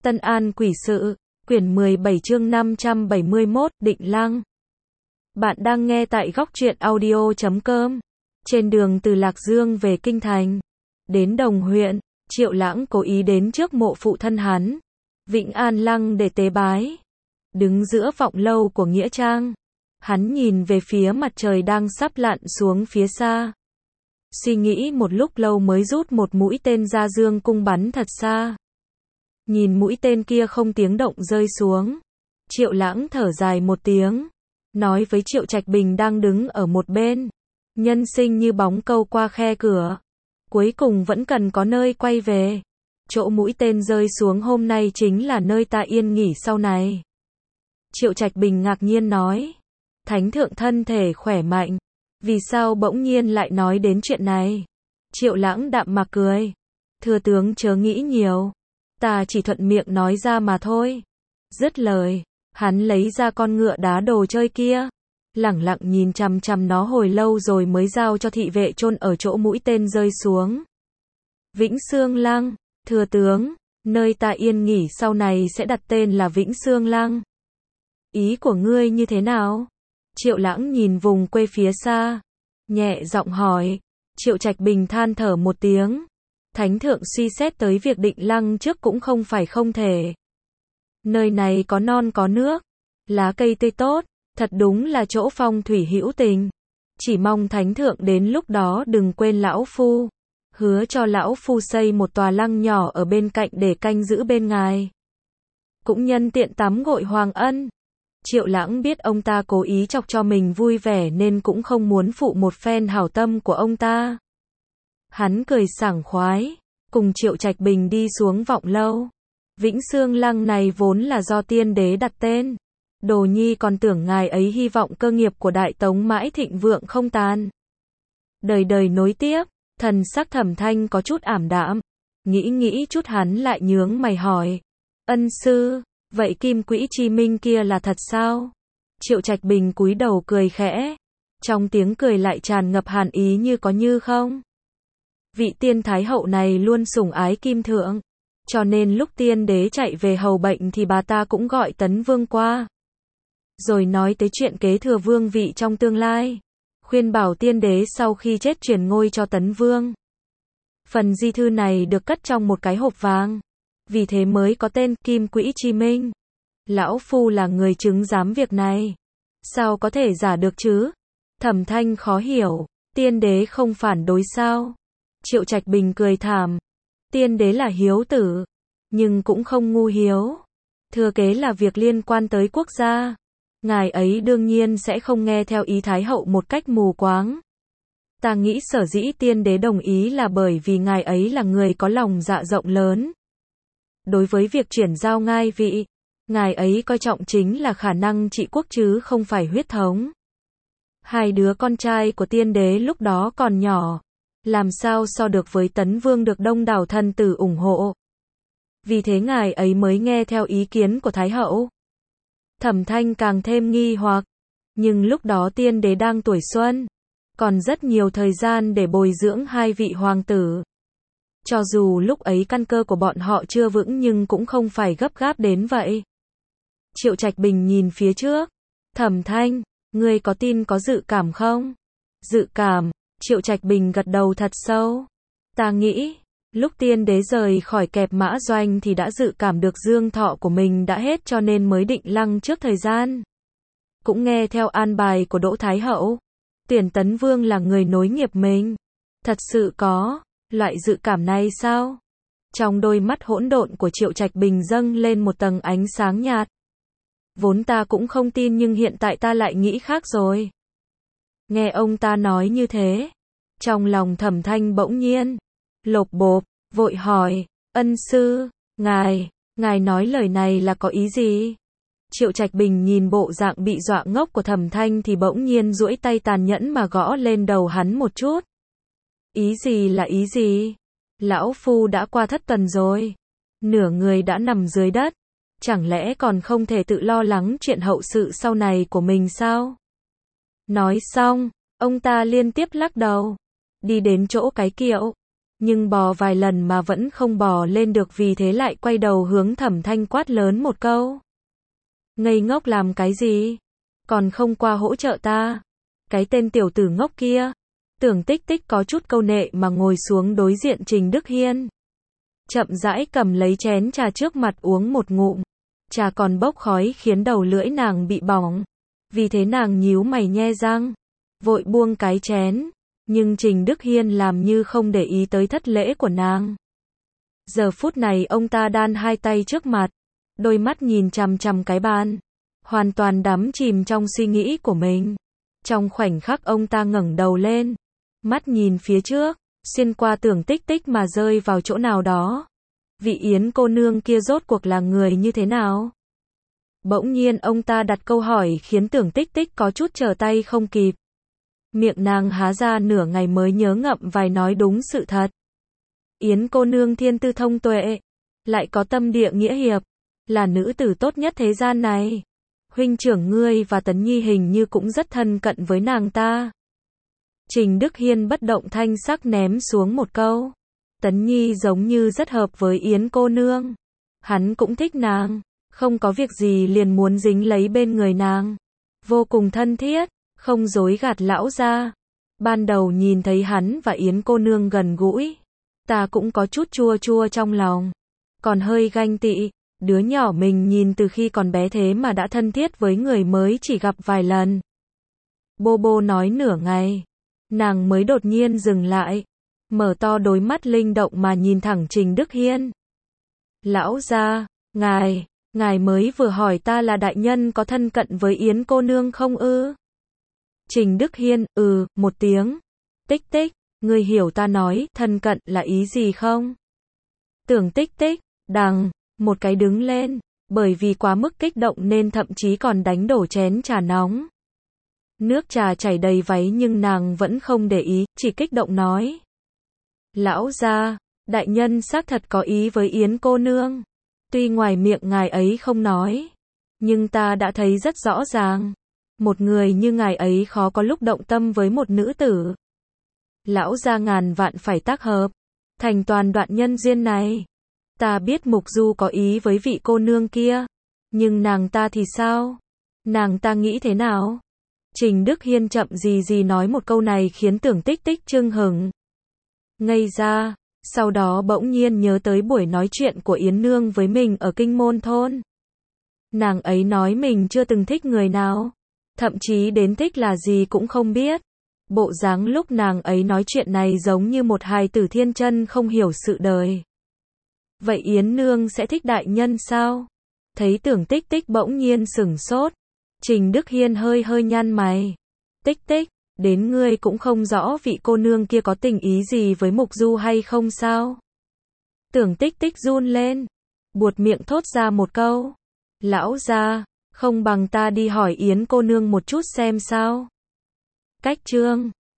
Tân An Quỷ Sự, quyển 17 chương 571, Định Lăng. Bạn đang nghe tại góc truyện audio.com. Trên đường từ Lạc Dương về Kinh Thành, đến Đồng huyện, Triệu Lãng cố ý đến trước mộ phụ thân hắn, Vĩnh An Lăng để tế bái. Đứng giữa vọng lâu của nghĩa trang, hắn nhìn về phía mặt trời đang sắp lặn xuống phía xa. Suy nghĩ một lúc lâu mới rút một mũi tên ra dương cung bắn thật xa. Nhìn mũi tên kia không tiếng động rơi xuống, Triệu Lãng thở dài một tiếng, nói với Triệu Trạch Bình đang đứng ở một bên, nhân sinh như bóng câu qua khe cửa, cuối cùng vẫn cần có nơi quay về. Chỗ mũi tên rơi xuống hôm nay chính là nơi ta yên nghỉ sau này. Triệu Trạch Bình ngạc nhiên nói, Thánh thượng thân thể khỏe mạnh, vì sao bỗng nhiên lại nói đến chuyện này? Triệu Lãng đạm mạc cười, thưa tướng chớ nghĩ nhiều, ta chỉ thuận miệng nói ra mà thôi. Dứt lời, hắn lấy ra con ngựa đá đồ chơi kia, lẳng lặng nhìn chằm chằm nó hồi lâu rồi mới giao cho thị vệ chôn ở chỗ mũi tên rơi xuống. Vĩnh Xương Lăng, thưa tướng, nơi ta yên nghỉ sau này sẽ đặt tên là Vĩnh Xương Lăng. Ý của ngươi như thế nào? Triệu Lãng nhìn vùng quê phía xa, nhẹ giọng hỏi. Triệu Trạch Bình than thở một tiếng, Thánh thượng suy xét tới việc Định Lăng trước cũng không phải không thể. Nơi này có non có nước, lá cây tươi tốt, thật đúng là chỗ phong thủy hữu tình. Chỉ mong Thánh thượng đến lúc đó đừng quên lão phu, hứa cho lão phu xây một tòa lăng nhỏ ở bên cạnh để canh giữ bên ngài. Cũng nhân tiện tắm gội hoàng ân. Triệu Lãng biết ông ta cố ý chọc cho mình vui vẻ nên cũng không muốn phụ một phen hảo tâm của ông ta. Hắn cười sảng khoái, cùng Triệu Trạch Bình đi xuống vọng lâu. Vĩnh Xương Lăng này vốn là do tiên đế đặt tên. Đồ nhi còn tưởng ngài ấy hy vọng cơ nghiệp của Đại Tống mãi thịnh vượng không tàn, đời đời nối tiếp. Thần sắc Thẩm Thanh có chút ảm đạm, nghĩ chút hắn lại nhướng mày hỏi, ân sư, vậy Kim Quỹ Chi Minh kia là thật sao? Triệu Trạch Bình cúi đầu cười khẽ, trong tiếng cười lại tràn ngập hàn ý như có như không. Vị tiên thái hậu này luôn sủng ái Kim Thượng, cho nên lúc tiên đế chạy về hầu bệnh thì bà ta cũng gọi Tấn Vương qua, rồi nói tới chuyện kế thừa vương vị trong tương lai, khuyên bảo tiên đế sau khi chết truyền ngôi cho Tấn Vương. Phần di thư này được cất trong một cái hộp vàng, vì thế mới có tên Kim Quỹ Chi Minh. Lão phu là người chứng giám việc này, sao có thể giả được chứ? Thẩm Thanh khó hiểu, tiên đế không phản đối sao? Triệu Trạch Bình cười thảm, tiên đế là hiếu tử, nhưng cũng không ngu hiếu. Thừa kế là việc liên quan tới quốc gia, ngài ấy đương nhiên sẽ không nghe theo ý Thái hậu một cách mù quáng. Ta nghĩ sở dĩ tiên đế đồng ý là bởi vì ngài ấy là người có lòng dạ rộng lớn. Đối với việc chuyển giao ngai vị, ngài ấy coi trọng chính là khả năng trị quốc chứ không phải huyết thống. Hai đứa con trai của tiên đế lúc đó còn nhỏ, làm sao so được với Tấn Vương được đông đảo thần tử ủng hộ. Vì thế ngài ấy mới nghe theo ý kiến của Thái hậu. Thẩm Thanh càng thêm nghi hoặc, nhưng lúc đó tiên đế đang tuổi xuân, còn rất nhiều thời gian để bồi dưỡng hai vị hoàng tử. Cho dù lúc ấy căn cơ của bọn họ chưa vững nhưng cũng không phải gấp gáp đến vậy. Triệu Trạch Bình nhìn phía trước, Thẩm Thanh, ngươi có tin có dự cảm không? Dự cảm, Triệu Trạch Bình gật đầu thật sâu. Ta nghĩ, lúc tiên đế rời khỏi Kẹp Mã Doanh thì đã dự cảm được dương thọ của mình đã hết cho nên mới định lăng trước thời gian. Cũng nghe theo an bài của Đỗ Thái hậu, tuyển Tấn Vương là người nối nghiệp mình. Thật sự có loại dự cảm này sao? Trong đôi mắt hỗn độn của Triệu Trạch Bình dâng lên một tầng ánh sáng nhạt. Vốn ta cũng không tin nhưng hiện tại ta lại nghĩ khác rồi. Nghe ông ta nói như thế, trong lòng Thẩm Thanh bỗng nhiên lộp bộp, vội hỏi, ân sư, ngài nói lời này là có ý gì? Triệu Trạch Bình nhìn bộ dạng bị dọa ngốc của Thẩm Thanh thì bỗng nhiên duỗi tay tàn nhẫn mà gõ lên đầu hắn một chút. Ý gì là ý gì? Lão phu đã qua thất tuần rồi, nửa người đã nằm dưới đất, chẳng lẽ còn không thể tự lo lắng chuyện hậu sự sau này của mình sao? Nói xong, ông ta liên tiếp lắc đầu, đi đến chỗ cái kiệu, nhưng bò vài lần mà vẫn không bò lên được, vì thế lại quay đầu hướng Thẩm Thanh quát lớn một câu. Ngây ngốc làm cái gì? Còn không qua hỗ trợ ta. Cái tên tiểu tử ngốc kia. Tưởng Tích Tích có chút câu nệ mà ngồi xuống đối diện Trình Đức Hiên. Chậm rãi cầm lấy chén trà trước mặt uống một ngụm. Trà còn bốc khói khiến đầu lưỡi nàng bị bỏng. Vì thế nàng nhíu mày nhe răng, vội buông cái chén. Nhưng Trình Đức Hiên làm như không để ý tới thất lễ của nàng. Giờ phút này ông ta đan hai tay trước mặt, đôi mắt nhìn chằm chằm cái bàn, hoàn toàn đắm chìm trong suy nghĩ của mình. Trong khoảnh khắc ông ta ngẩng đầu lên, mắt nhìn phía trước, xuyên qua Tưởng Tích Tích mà rơi vào chỗ nào đó. Vị Yến cô nương kia rốt cuộc là người như thế nào? Bỗng nhiên ông ta đặt câu hỏi khiến Tưởng Tích Tích có chút trở tay không kịp. Miệng nàng há ra nửa ngày mới nhớ ngậm vài nói đúng sự thật. Yến cô nương thiên tư thông tuệ, lại có tâm địa nghĩa hiệp, là nữ tử tốt nhất thế gian này. Huynh trưởng ngươi và Tấn Nhi hình như cũng rất thân cận với nàng ta. Trình Đức Hiên bất động thanh sắc ném xuống một câu. Tấn Nhi giống như rất hợp với Yến cô nương. Hắn cũng thích nàng, không có việc gì liền muốn dính lấy bên người nàng. Vô cùng thân thiết, không dối gạt lão gia. Ban đầu nhìn thấy hắn và Yến cô nương gần gũi, ta cũng có chút chua chua trong lòng, còn hơi ganh tị. Đứa nhỏ mình nhìn từ khi còn bé thế mà đã thân thiết với người mới chỉ gặp vài lần. Bô bô nói nửa ngày, nàng mới đột nhiên dừng lại, mở to đôi mắt linh động mà nhìn thẳng Trình Đức Hiên. Lão gia, ngài mới vừa hỏi ta là đại nhân có thân cận với Yến cô nương không ư? Trình Đức Hiên, một tiếng. Tích Tích, ngươi hiểu ta nói thân cận là ý gì không? Tưởng Tích Tích, một cái đứng lên, bởi vì quá mức kích động nên thậm chí còn đánh đổ chén trà nóng. Nước trà chảy đầy váy nhưng nàng vẫn không để ý, chỉ kích động nói. Lão gia, đại nhân xác thật có ý với Yến cô nương. Tuy ngoài miệng ngài ấy không nói, nhưng ta đã thấy rất rõ ràng. Một người như ngài ấy khó có lúc động tâm với một nữ tử. Lão gia ngàn vạn phải tác hợp, thành toàn đoạn nhân duyên này. Ta biết Mục Du có ý với vị cô nương kia, nhưng nàng ta thì sao? Nàng ta nghĩ thế nào? Trình Đức Hiên chậm gì nói một câu này khiến Tưởng Tích Tích chưng hửng. Ngây ra, sau đó bỗng nhiên nhớ tới buổi nói chuyện của Yến Nương với mình ở Kinh Môn Thôn. Nàng ấy nói mình chưa từng thích người nào, thậm chí đến thích là gì cũng không biết. Bộ dáng lúc nàng ấy nói chuyện này giống như một hài tử thiên chân không hiểu sự đời. Vậy Yến Nương sẽ thích đại nhân sao? Thấy Tưởng Tích Tích bỗng nhiên sửng sốt, Trình Đức Hiên hơi nhăn mày. Tích Tích, đến ngươi cũng không rõ vị cô nương kia có tình ý gì với Mục Du hay không sao? Tưởng Tích Tích run lên, buột miệng thốt ra một câu. Lão gia, không bằng ta đi hỏi Yến cô nương một chút xem sao? Cách chương